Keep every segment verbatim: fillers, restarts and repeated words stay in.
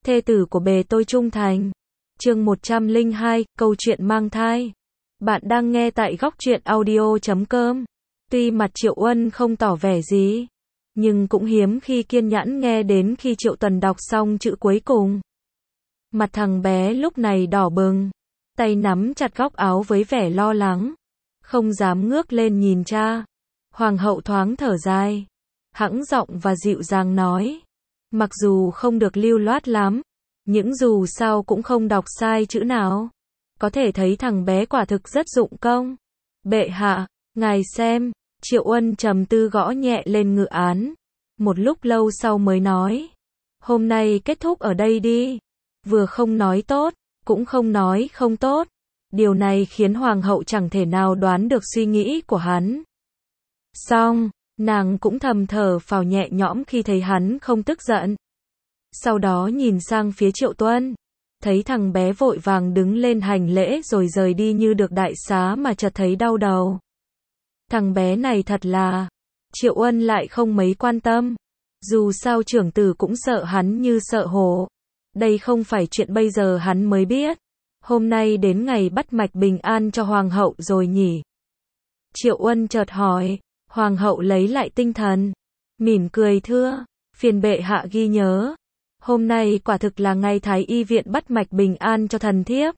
thê tử của bề tôi trung thành. Chương một trăm lẻ hai, câu chuyện mang thai. Bạn đang nghe tại góc truyện audio chấm com. Tuy mặt Triệu Uân không tỏ vẻ gì, nhưng cũng hiếm khi kiên nhẫn nghe đến khi Triệu Tuần đọc xong chữ cuối cùng. Mặt thằng bé lúc này đỏ bừng, tay nắm chặt góc áo với vẻ lo lắng, không dám ngước lên nhìn cha. Hoàng hậu thoáng thở dài, hãng giọng và dịu dàng nói, mặc dù không được lưu loát lắm, nhưng dù sao cũng không đọc sai chữ nào. Có thể thấy thằng bé quả thực rất dụng công. Bệ hạ, ngài xem. Triệu Uân trầm tư gõ nhẹ lên ngự án. Một lúc lâu sau mới nói, hôm nay kết thúc ở đây đi. Vừa không nói tốt, cũng không nói không tốt. Điều này khiến hoàng hậu chẳng thể nào đoán được suy nghĩ của hắn. Xong, nàng cũng thầm thở phào nhẹ nhõm khi thấy hắn không tức giận. Sau đó nhìn sang phía Triệu Tuân, thấy thằng bé vội vàng đứng lên hành lễ rồi rời đi như được đại xá mà chợt thấy đau đầu. Thằng bé này thật là... Triệu Uân lại không mấy quan tâm. Dù sao trưởng tử cũng sợ hắn như sợ hổ. Đây không phải chuyện bây giờ hắn mới biết. Hôm nay đến ngày bắt mạch bình an cho hoàng hậu rồi nhỉ? Triệu Uân chợt hỏi. Hoàng hậu lấy lại tinh thần, mỉm cười thưa, phiền bệ hạ ghi nhớ. Hôm nay quả thực là ngày Thái y viện bắt mạch bình an cho thần thiếp.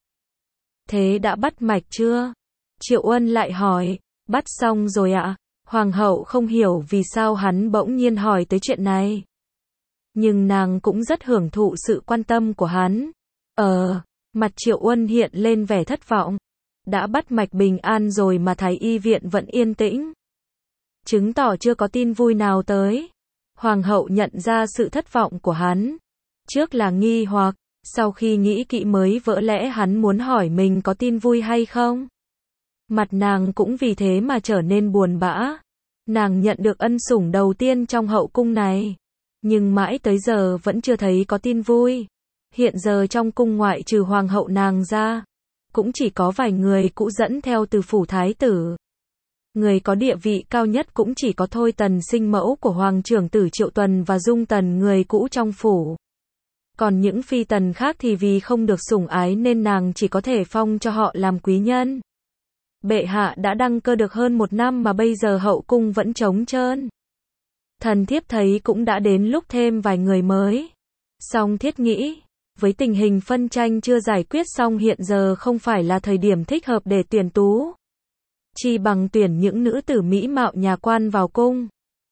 Thế đã bắt mạch chưa? Triệu Uân lại hỏi. Bắt xong rồi ạ. Hoàng hậu không hiểu vì sao hắn bỗng nhiên hỏi tới chuyện này. Nhưng nàng cũng rất hưởng thụ sự quan tâm của hắn. Ờ, mặt Triệu Uân hiện lên vẻ thất vọng. Đã bắt mạch bình an rồi mà Thái y viện vẫn yên tĩnh. Chứng tỏ chưa có tin vui nào tới. Hoàng hậu nhận ra sự thất vọng của hắn. Trước là nghi hoặc, sau khi nghĩ kỹ mới vỡ lẽ hắn muốn hỏi mình có tin vui hay không. Mặt nàng cũng vì thế mà trở nên buồn bã. Nàng nhận được ân sủng đầu tiên trong hậu cung này, nhưng mãi tới giờ vẫn chưa thấy có tin vui. Hiện giờ trong cung ngoại trừ hoàng hậu nàng ra, cũng chỉ có vài người cũ dẫn theo từ phủ thái tử. Người có địa vị cao nhất cũng chỉ có Thôi Tần sinh mẫu của hoàng trưởng tử Triệu Tuần và Dung Tần người cũ trong phủ. Còn những phi tần khác thì vì không được sủng ái nên nàng chỉ có thể phong cho họ làm quý nhân. Bệ hạ đã đăng cơ được hơn một năm mà bây giờ hậu cung vẫn trống trơn. Thần thiếp thấy cũng đã đến lúc thêm vài người mới. Song thiết nghĩ, với tình hình phân tranh chưa giải quyết xong hiện giờ không phải là thời điểm thích hợp để tuyển tú. Chi bằng tuyển những nữ tử mỹ mạo nhà quan vào cung.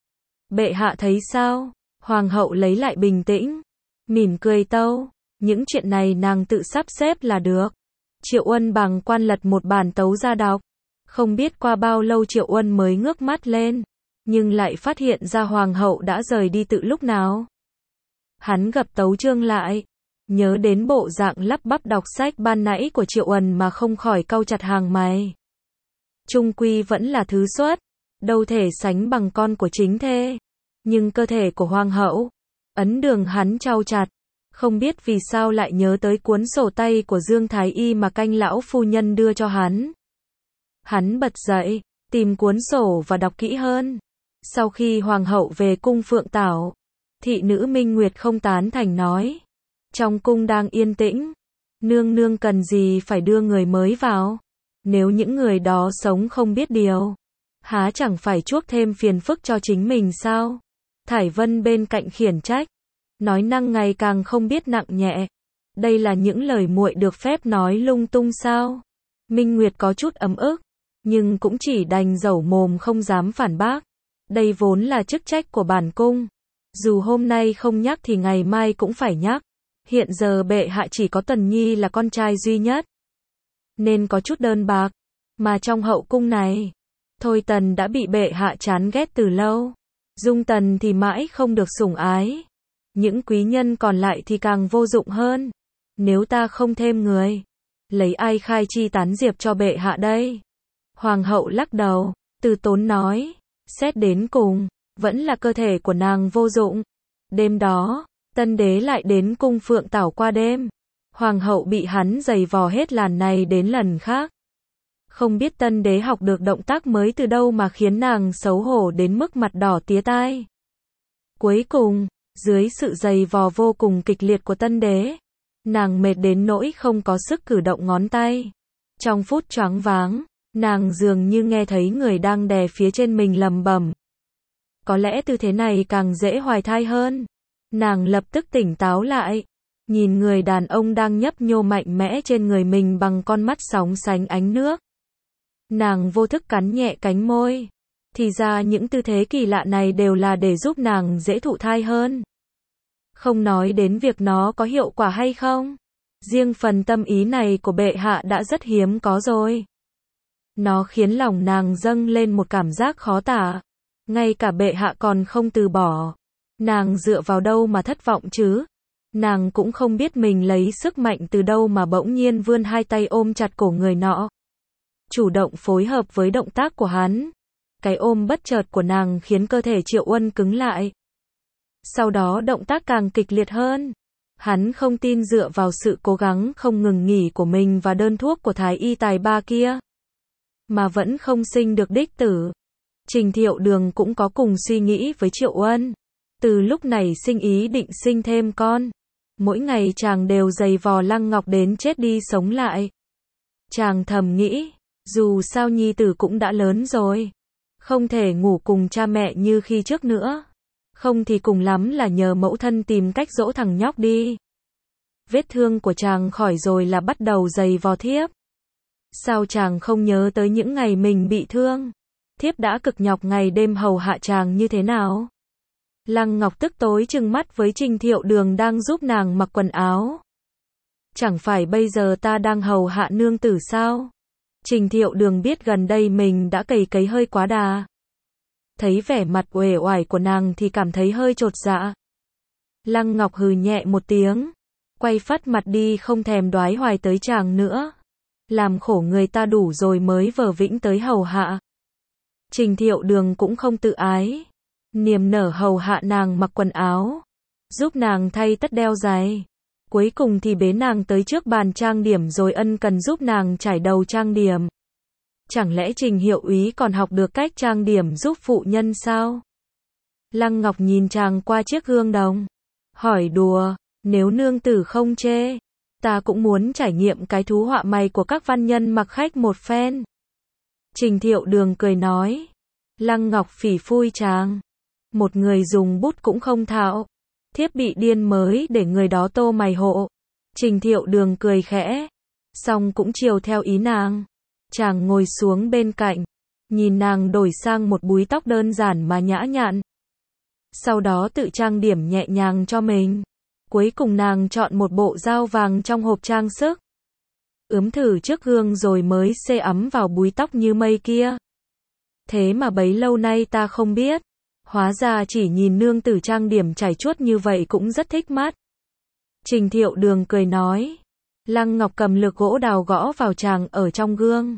Bệ hạ thấy sao? Hoàng hậu lấy lại bình tĩnh, mỉm cười tâu, những chuyện này nàng tự sắp xếp là được. Triệu Uân bằng quan lật một bản tấu ra đọc. Không biết qua bao lâu Triệu Uân mới ngước mắt lên, nhưng lại phát hiện ra hoàng hậu đã rời đi từ lúc nào. Hắn gập tấu chương lại, nhớ đến bộ dạng lắp bắp đọc sách ban nãy của Triệu Uân mà không khỏi cau chặt hàng mày. Trung quy vẫn là thứ xuất, đâu thể sánh bằng con của chính thê. Nhưng cơ thể của hoàng hậu, ấn đường hắn trao chặt, không biết vì sao lại nhớ tới cuốn sổ tay của Dương Thái Y mà canh lão phu nhân đưa cho hắn. Hắn bật dậy, tìm cuốn sổ và đọc kỹ hơn. Sau khi hoàng hậu về cung Phượng Tảo, thị nữ Minh Nguyệt không tán thành nói, trong cung đang yên tĩnh, nương nương cần gì phải đưa người mới vào. Nếu những người đó sống không biết điều, há chẳng phải chuốc thêm phiền phức cho chính mình sao? Thải Vân bên cạnh khiển trách, nói năng ngày càng không biết nặng nhẹ. Đây là những lời muội được phép nói lung tung sao? Minh Nguyệt có chút ấm ức, nhưng cũng chỉ đành dẩu mồm không dám phản bác. Đây vốn là chức trách của bản cung. Dù hôm nay không nhắc thì ngày mai cũng phải nhắc. Hiện giờ bệ hạ chỉ có Tần Nhi là con trai duy nhất, nên có chút đơn bạc. Mà trong hậu cung này, Thôi Tần đã bị bệ hạ chán ghét từ lâu. Dung Tần thì mãi không được sủng ái. Những quý nhân còn lại thì càng vô dụng hơn. Nếu ta không thêm người, lấy ai khai chi tán diệp cho bệ hạ đây? Hoàng hậu lắc đầu, từ tốn nói, xét đến cùng, vẫn là cơ thể của nàng vô dụng. Đêm đó, tân đế lại đến cung Phượng Tảo qua đêm. Hoàng hậu bị hắn giày vò hết lần này đến lần khác. Không biết tân đế học được động tác mới từ đâu mà khiến nàng xấu hổ đến mức mặt đỏ tía tai. Cuối cùng, Dưới sự giày vò vô cùng kịch liệt của tân đế, nàng mệt đến nỗi không có sức cử động ngón tay. Trong phút choáng váng, nàng dường như nghe thấy người đang đè phía trên mình lầm bầm. Có lẽ tư thế này càng dễ hoài thai hơn. Nàng lập tức tỉnh táo lại, nhìn người đàn ông đang nhấp nhô mạnh mẽ trên người mình bằng con mắt sóng sánh ánh nước. Nàng vô thức cắn nhẹ cánh môi. Thì ra những tư thế kỳ lạ này đều là để giúp nàng dễ thụ thai hơn. Không nói đến việc nó có hiệu quả hay không. Riêng phần tâm ý này của bệ hạ đã rất hiếm có rồi. Nó khiến lòng nàng dâng lên một cảm giác khó tả. Ngay cả bệ hạ còn không từ bỏ. Nàng dựa vào đâu mà thất vọng chứ? Nàng cũng không biết mình lấy sức mạnh từ đâu mà bỗng nhiên vươn hai tay ôm chặt cổ người nọ. Chủ động phối hợp với động tác của hắn. Cái ôm bất chợt của nàng khiến cơ thể Triệu Uân cứng lại. Sau đó động tác càng kịch liệt hơn. Hắn không tin dựa vào sự cố gắng không ngừng nghỉ của mình và đơn thuốc của thái y tài ba kia, mà vẫn không sinh được đích tử. Trình Thiệu Đường cũng có cùng suy nghĩ với Triệu Uân. Từ lúc này sinh ý định sinh thêm con. Mỗi ngày chàng đều giày vò Lăng Ngọc đến chết đi sống lại. Chàng thầm nghĩ, dù sao nhi tử cũng đã lớn rồi. Không thể ngủ cùng cha mẹ như khi trước nữa. Không thì cùng lắm là nhờ mẫu thân tìm cách dỗ thằng nhóc đi. Vết thương của chàng khỏi rồi là bắt đầu giày vò thiếp. Sao chàng không nhớ tới những ngày mình bị thương? Thiếp đã cực nhọc ngày đêm hầu hạ chàng như thế nào? Lăng Ngọc tức tối trừng mắt với Trình Thiệu Đường đang giúp nàng mặc quần áo. Chẳng phải bây giờ ta đang hầu hạ nương tử sao? Trình Thiệu Đường biết gần đây mình đã cày cấy hơi quá đà. Thấy vẻ mặt uể oải của nàng thì cảm thấy hơi chột dạ. Lăng Ngọc hừ nhẹ một tiếng, quay phắt mặt đi không thèm đoái hoài tới chàng nữa. Làm khổ người ta đủ rồi mới vờ vĩnh tới hầu hạ. Trình Thiệu Đường cũng không tự ái. Niềm nở hầu hạ nàng mặc quần áo, giúp nàng thay tất đeo giày. Cuối cùng thì bế nàng tới trước bàn trang điểm rồi ân cần giúp nàng trải đầu trang điểm. Chẳng lẽ Trình Hiệu Úy còn học được cách trang điểm giúp phụ nhân sao? Lăng Ngọc nhìn chàng qua chiếc gương đồng, hỏi đùa, nếu nương tử không chê, ta cũng muốn trải nghiệm cái thú họa mày của các văn nhân mặc khách một phen. Trình Thiệu Đường cười nói. Lăng Ngọc phỉ phui chàng. Một người dùng bút cũng không thạo. Thiếp bị điên mới để người đó tô mày hộ. Trình Thiệu Đường cười khẽ. Xong cũng chiều theo ý nàng. Chàng ngồi xuống bên cạnh. Nhìn nàng đổi sang một búi tóc đơn giản mà nhã nhặn. Sau đó tự trang điểm nhẹ nhàng cho mình. Cuối cùng nàng chọn một bộ dao vàng trong hộp trang sức. Ướm thử trước gương rồi mới xê ấm vào búi tóc như mây kia. Thế mà bấy lâu nay ta không biết. Hóa ra chỉ nhìn nương tử trang điểm chảy chuốt như vậy cũng rất thích mắt. Trình Thiệu Đường cười nói. Lăng Ngọc cầm lược gỗ đào gõ vào chàng ở trong gương.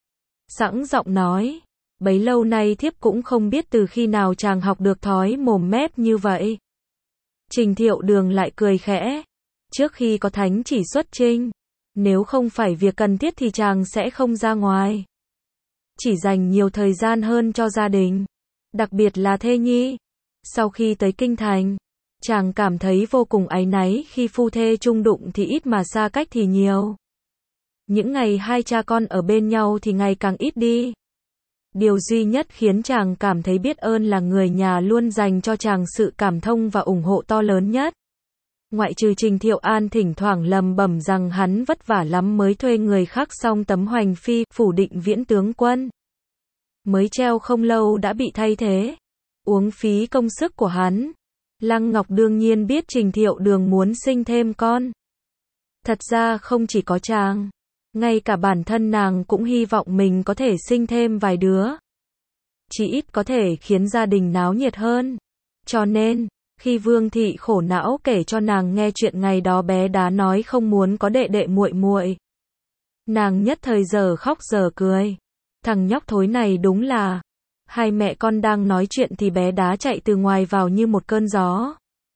Sẵn giọng nói. Bấy lâu nay thiếp cũng không biết từ khi nào chàng học được thói mồm mép như vậy. Trình Thiệu Đường lại cười khẽ. Trước khi có thánh chỉ xuất chinh, nếu không phải việc cần thiết thì chàng sẽ không ra ngoài. Chỉ dành nhiều thời gian hơn cho gia đình. Đặc biệt là thê nhi. Sau khi tới kinh thành, chàng cảm thấy vô cùng áy náy khi phu thê chung đụng thì ít mà xa cách thì nhiều. Những ngày hai cha con ở bên nhau thì ngày càng ít đi. Điều duy nhất khiến chàng cảm thấy biết ơn là người nhà luôn dành cho chàng sự cảm thông và ủng hộ to lớn nhất. Ngoại trừ Trình Thiệu An thỉnh thoảng lầm bẩm rằng hắn vất vả lắm mới thuê người khắc xong tấm hoành phi, phủ định viễn tướng quân. Mới treo không lâu đã bị thay thế. Uống phí công sức của hắn. Lăng Ngọc đương nhiên biết Trình Thiệu Đường muốn sinh thêm con. Thật ra không chỉ có chàng. Ngay cả bản thân nàng cũng hy vọng mình có thể sinh thêm vài đứa. Chỉ ít có thể khiến gia đình náo nhiệt hơn. Cho nên, khi Vương thị khổ não kể cho nàng nghe chuyện ngày đó bé Đá nói không muốn có đệ đệ muội muội, nàng nhất thời giờ khóc giờ cười. Thằng nhóc thối này đúng là. Hai mẹ con đang nói chuyện thì bé Đá chạy từ ngoài vào như một cơn gió.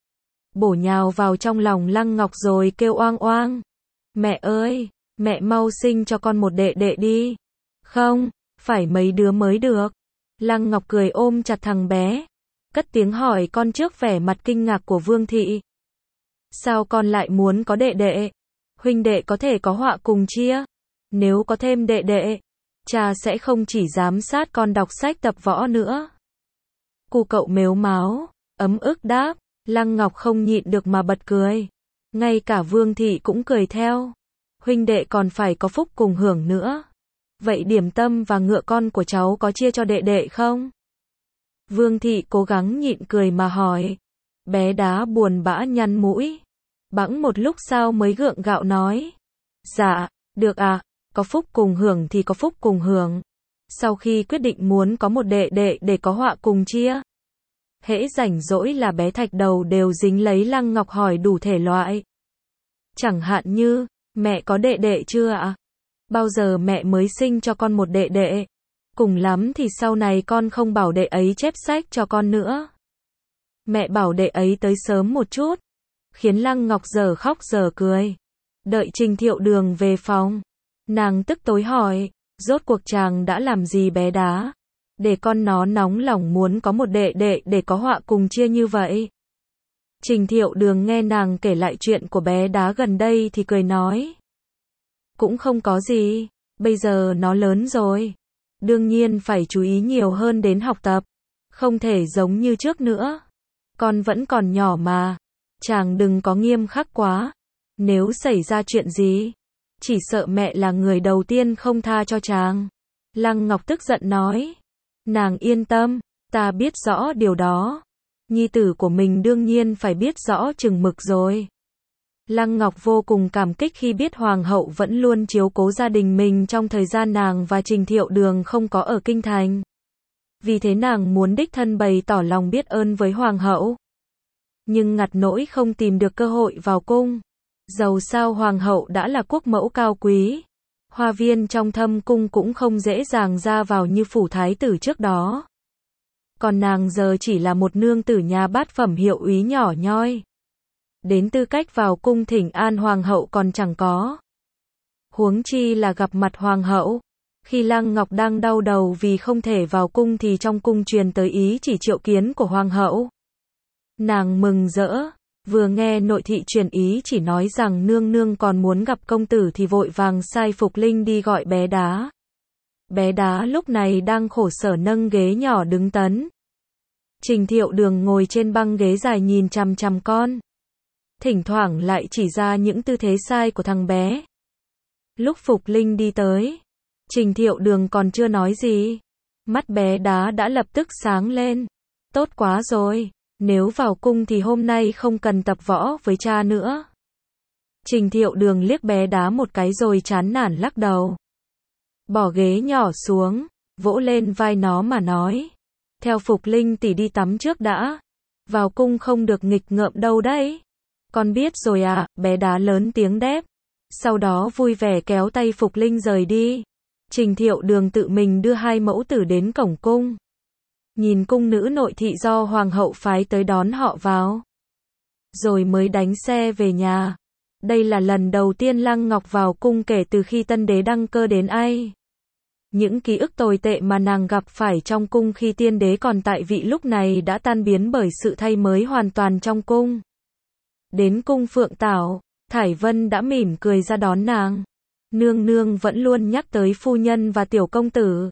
Bổ nhào vào trong lòng Lăng Ngọc rồi kêu oang oang. Mẹ ơi, mẹ mau sinh cho con một đệ đệ đi. Không, phải mấy đứa mới được. Lăng Ngọc cười ôm chặt thằng bé. cất tiếng hỏi con trước vẻ mặt kinh ngạc của Vương Thị. Sao con lại muốn có đệ đệ? Huynh đệ có thể có họa cùng chia. Nếu có thêm đệ đệ, cha sẽ không chỉ giám sát con đọc sách tập võ nữa. Cu cậu mếu máo, ấm ức đáp. Lăng Ngọc không nhịn được mà bật cười. Ngay cả Vương Thị cũng cười theo. Huynh đệ còn phải có phúc cùng hưởng nữa. Vậy điểm tâm và ngựa con của cháu có chia cho đệ đệ không? Vương Thị cố gắng nhịn cười mà hỏi. Bé Đá buồn bã nhăn mũi. Bẵng một lúc sau mới gượng gạo nói. Dạ, được à, có phúc cùng hưởng thì có phúc cùng hưởng. Sau khi quyết định muốn có một đệ đệ để có họa cùng chia. Hễ rảnh rỗi là bé Thạch Đầu đều dính lấy Lăng Ngọc hỏi đủ thể loại. Chẳng hạn như, mẹ có đệ đệ chưa ạ? Bao giờ mẹ mới sinh cho con một đệ đệ? Cùng lắm thì sau này con không bảo đệ ấy chép sách cho con nữa. Mẹ bảo đệ ấy tới sớm một chút. Khiến Lăng Ngọc giờ khóc giờ cười. Đợi Trình Thiệu Đường về phòng. Nàng tức tối hỏi, rốt cuộc chàng đã làm gì bé Đá? Để con nó nóng lòng muốn có một đệ đệ để có họa cùng chia như vậy. Trình Thiệu Đường nghe nàng kể lại chuyện của bé Đá gần đây thì cười nói. Cũng không có gì, bây giờ nó lớn rồi. Đương nhiên phải chú ý nhiều hơn đến học tập. Không thể giống như trước nữa. Con vẫn còn nhỏ mà. Chàng đừng có nghiêm khắc quá. Nếu xảy ra chuyện gì, chỉ sợ mẹ là người đầu tiên không tha cho chàng. Lăng Ngọc tức giận nói. Nàng yên tâm, ta biết rõ điều đó. Nhi tử của mình đương nhiên phải biết rõ chừng mực rồi. Lăng Ngọc vô cùng cảm kích khi biết Hoàng hậu vẫn luôn chiếu cố gia đình mình trong thời gian nàng và Trình Thiệu Đường không có ở kinh thành. Vì thế nàng muốn đích thân bày tỏ lòng biết ơn với Hoàng hậu. Nhưng ngặt nỗi không tìm được cơ hội vào cung. Dầu sao Hoàng hậu đã là quốc mẫu cao quý. Hoa viên trong thâm cung cũng không dễ dàng ra vào như phủ thái tử trước đó. Còn nàng giờ chỉ là một nương tử nhà bát phẩm hiệu úy nhỏ nhoi. Đến tư cách vào cung thỉnh an Hoàng hậu còn chẳng có. Huống chi là gặp mặt Hoàng hậu. Khi Lăng Ngọc đang đau đầu vì không thể vào cung thì trong cung truyền tới ý chỉ triệu kiến của Hoàng hậu. Nàng mừng rỡ. Vừa nghe nội thị truyền ý chỉ nói rằng nương nương còn muốn gặp công tử thì vội vàng sai Phục Linh đi gọi bé Đá. Bé Đá lúc này đang khổ sở nâng ghế nhỏ đứng tấn. Trình Thiệu Đường ngồi trên băng ghế dài nhìn chằm chằm con. Thỉnh thoảng lại chỉ ra những tư thế sai của thằng bé. Lúc Phục Linh đi tới, Trình Thiệu Đường còn chưa nói gì. Mắt bé Đá đã lập tức sáng lên. Tốt quá rồi. Nếu vào cung thì hôm nay không cần tập võ với cha nữa. Trình Thiệu Đường liếc bé Đá một cái rồi chán nản lắc đầu. Bỏ ghế nhỏ xuống, vỗ lên vai nó mà nói. Theo Phục Linh tỷ đi tắm trước đã. Vào cung không được nghịch ngợm đâu đấy. Con biết rồi à, bé Đá lớn tiếng đáp. Sau đó vui vẻ kéo tay Phục Linh rời đi. Trình Thiệu Đường tự mình đưa hai mẫu tử đến cổng cung. Nhìn cung nữ nội thị do Hoàng hậu phái tới đón họ vào. Rồi mới đánh xe về nhà. Đây là lần đầu tiên Lăng Ngọc vào cung kể từ khi tân đế đăng cơ đến nay. Những ký ức tồi tệ mà nàng gặp phải trong cung khi tiên đế còn tại vị lúc này đã tan biến bởi sự thay mới hoàn toàn trong cung. Đến cung Phượng Tảo, Thải Vân đã mỉm cười ra đón nàng. Nương nương vẫn luôn nhắc tới phu nhân và tiểu công tử.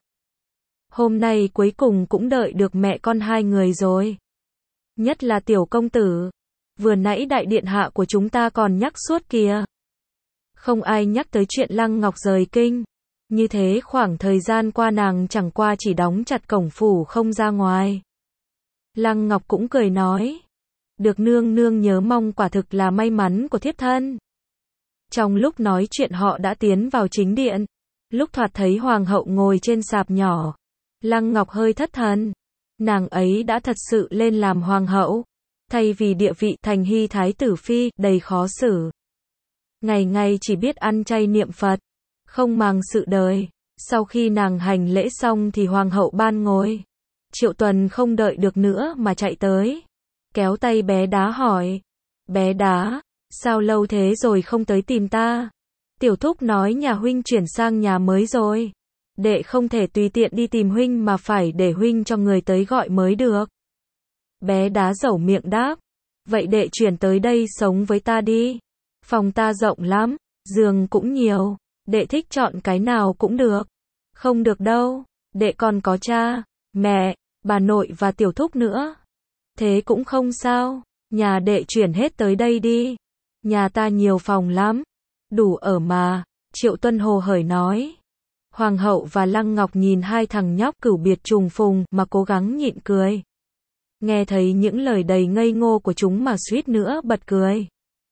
Hôm nay cuối cùng cũng đợi được mẹ con hai người rồi. Nhất là tiểu công tử. Vừa nãy đại điện hạ của chúng ta còn nhắc suốt kìa. Không ai nhắc tới chuyện Lăng Ngọc rời kinh. Như thế khoảng thời gian qua nàng chẳng qua chỉ đóng chặt cổng phủ không ra ngoài. Lăng Ngọc cũng cười nói. Được nương nương nhớ mong quả thực là may mắn của thiếp thân. Trong lúc nói chuyện họ đã tiến vào chính điện. Lúc thoạt thấy Hoàng hậu ngồi trên sạp nhỏ. Lăng Ngọc hơi thất thần. Nàng ấy đã thật sự lên làm Hoàng hậu. Thay vì địa vị thành hy thái tử phi, đầy khó xử. Ngày ngày chỉ biết ăn chay niệm Phật. Không màng sự đời. Sau khi nàng hành lễ xong thì Hoàng hậu ban ngồi. Triệu Tuần không đợi được nữa mà chạy tới. Kéo tay bé Đá hỏi. Bé Đá, sao lâu thế rồi không tới tìm ta? Tiểu thúc nói nhà huynh chuyển sang nhà mới rồi. Đệ không thể tùy tiện đi tìm huynh mà phải để huynh cho người tới gọi mới được. Bé đá dẩu miệng đáp. Vậy đệ chuyển tới đây sống với ta đi. Phòng ta rộng lắm, giường cũng nhiều, đệ thích chọn cái nào cũng được. Không được đâu, đệ còn có cha, mẹ, bà nội và tiểu thúc nữa. Thế cũng không sao, nhà đệ chuyển hết tới đây đi. Nhà ta nhiều phòng lắm, đủ ở mà, Triệu Tuân hồ hởi nói. Hoàng hậu và Lăng Ngọc nhìn hai thằng nhóc cửu biệt trùng phùng mà cố gắng nhịn cười. Nghe thấy những lời đầy ngây ngô của chúng mà suýt nữa bật cười.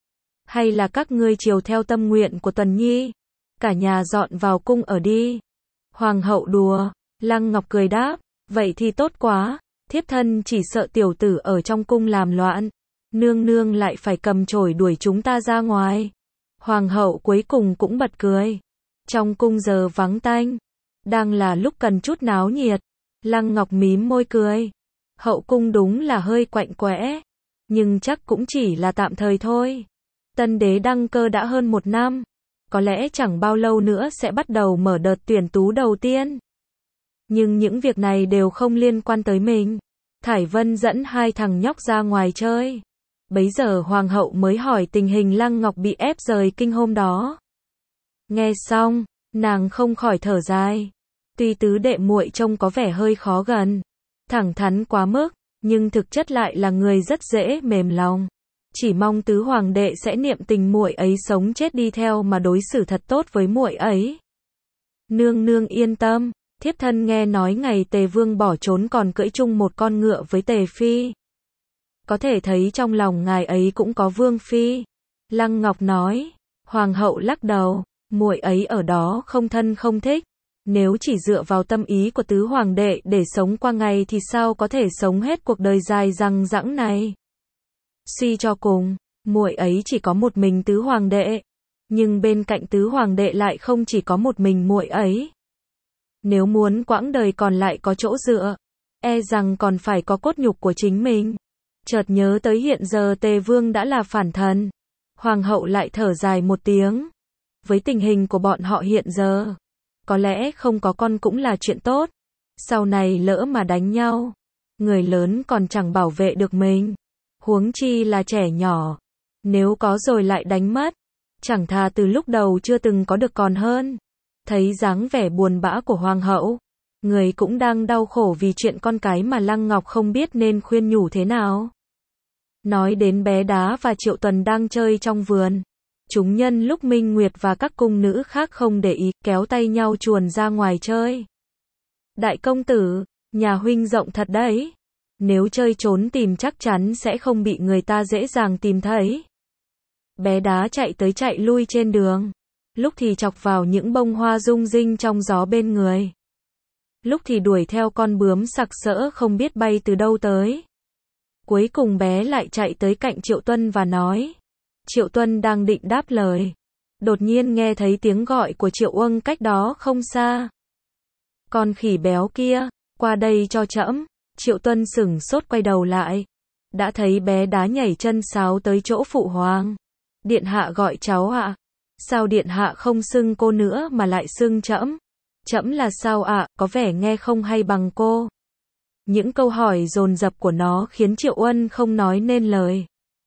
Hay là các ngươi chiều theo tâm nguyện của Tuần Nhi, cả nhà dọn vào cung ở đi. Hoàng hậu đùa, Lăng Ngọc cười đáp, vậy thì tốt quá, thiếp thân chỉ sợ tiểu tử ở trong cung làm loạn, nương nương lại phải cầm chổi đuổi chúng ta ra ngoài. Hoàng hậu cuối cùng cũng bật cười. Trong cung giờ vắng tanh, đang là lúc cần chút náo nhiệt. Lăng Ngọc mím môi cười. Hậu cung đúng là hơi quạnh quẽ, nhưng chắc cũng chỉ là tạm thời thôi. Tân đế đăng cơ đã hơn một năm, có lẽ chẳng bao lâu nữa sẽ bắt đầu mở đợt tuyển tú đầu tiên. Nhưng những việc này đều không liên quan tới mình. Thải Vân dẫn hai thằng nhóc ra ngoài chơi. Bấy giờ hoàng hậu mới hỏi tình hình Lăng Ngọc bị ép rời kinh hôm đó. Nghe xong, nàng không khỏi thở dài. Tuy tứ đệ muội trông có vẻ hơi khó gần, thẳng thắn quá mức, nhưng thực chất lại là người rất dễ mềm lòng. Chỉ mong tứ hoàng đệ sẽ niệm tình muội ấy sống chết đi theo mà đối xử thật tốt với muội ấy. Nương nương yên tâm, thiếp thân nghe nói ngày Tề Vương bỏ trốn còn cưỡi chung một con ngựa với Tề Phi. Có thể thấy trong lòng ngài ấy cũng có Vương Phi. Lăng Ngọc nói. Hoàng hậu lắc đầu, muội ấy ở đó không thân không thích. Nếu chỉ dựa vào tâm ý của tứ hoàng đệ để sống qua ngày thì sao có thể sống hết cuộc đời dài dằng dẵng này. Suy cho cùng, muội ấy chỉ có một mình tứ hoàng đệ, nhưng bên cạnh tứ hoàng đệ lại không chỉ có một mình muội ấy. Nếu muốn quãng đời còn lại có chỗ dựa, e rằng còn phải có cốt nhục của chính mình. Chợt nhớ tới hiện giờ Tề Vương đã là phản thần, hoàng hậu lại thở dài một tiếng. Với tình hình của bọn họ hiện giờ, có lẽ không có con cũng là chuyện tốt. Sau này lỡ mà đánh nhau, người lớn còn chẳng bảo vệ được mình, huống chi là trẻ nhỏ. Nếu có rồi lại đánh mất, chẳng thà từ lúc đầu chưa từng có được còn hơn. Thấy dáng vẻ buồn bã của hoàng hậu, người cũng đang đau khổ vì chuyện con cái mà Lăng Ngọc không biết nên khuyên nhủ thế nào. Nói đến bé đá và Triệu Tuần đang chơi trong vườn, chúng nhân lúc Minh Nguyệt và các cung nữ khác không để ý, kéo tay nhau chuồn ra ngoài chơi. Đại công tử, nhà huynh rộng thật đấy. Nếu chơi trốn tìm chắc chắn sẽ không bị người ta dễ dàng tìm thấy. Bé đá chạy tới chạy lui trên đường, lúc thì chọc vào những bông hoa rung rinh trong gió bên người, lúc thì đuổi theo con bướm sặc sỡ không biết bay từ đâu tới. Cuối cùng bé lại chạy tới cạnh Triệu Tuân và nói. Triệu Tuân đang định đáp lời, đột nhiên nghe thấy tiếng gọi của Triệu Uâng cách đó không xa. Con khỉ béo kia, qua đây cho trẫm. Triệu Tuân sửng sốt quay đầu lại, đã thấy bé đá nhảy chân sáo tới chỗ phụ hoàng. Điện hạ gọi cháu ạ. À? Sao điện hạ không xưng cô nữa mà lại xưng trẫm? Trẫm là sao ạ? À? Có vẻ nghe không hay bằng cô. Những câu hỏi dồn dập của nó khiến Triệu Uân không nói nên lời.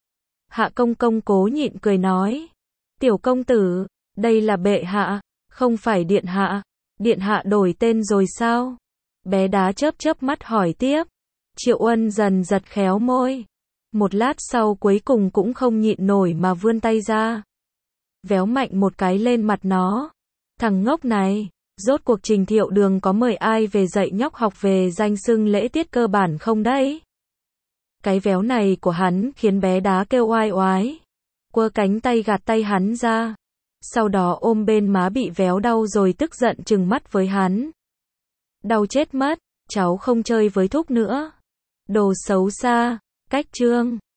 Hạ công công cố nhịn cười nói. Tiểu công tử, đây là bệ hạ, không phải điện hạ. Điện hạ đổi tên rồi sao? Bé đá chớp chớp mắt hỏi tiếp. Triệu Uân dần giật khéo môi. Một lát sau cuối cùng cũng không nhịn nổi mà vươn tay ra, véo mạnh một cái lên mặt nó. Thằng ngốc này, rốt cuộc Trình Thiệu Đường có mời ai về dạy nhóc học về danh xưng lễ tiết cơ bản không đấy? Cái véo này của hắn khiến bé đá kêu oai oái, quơ cánh tay gạt tay hắn ra, sau đó ôm bên má bị véo đau rồi tức giận trừng mắt với hắn. Đau chết mất, cháu không chơi với thúc nữa. Đồ xấu xa, cách chương.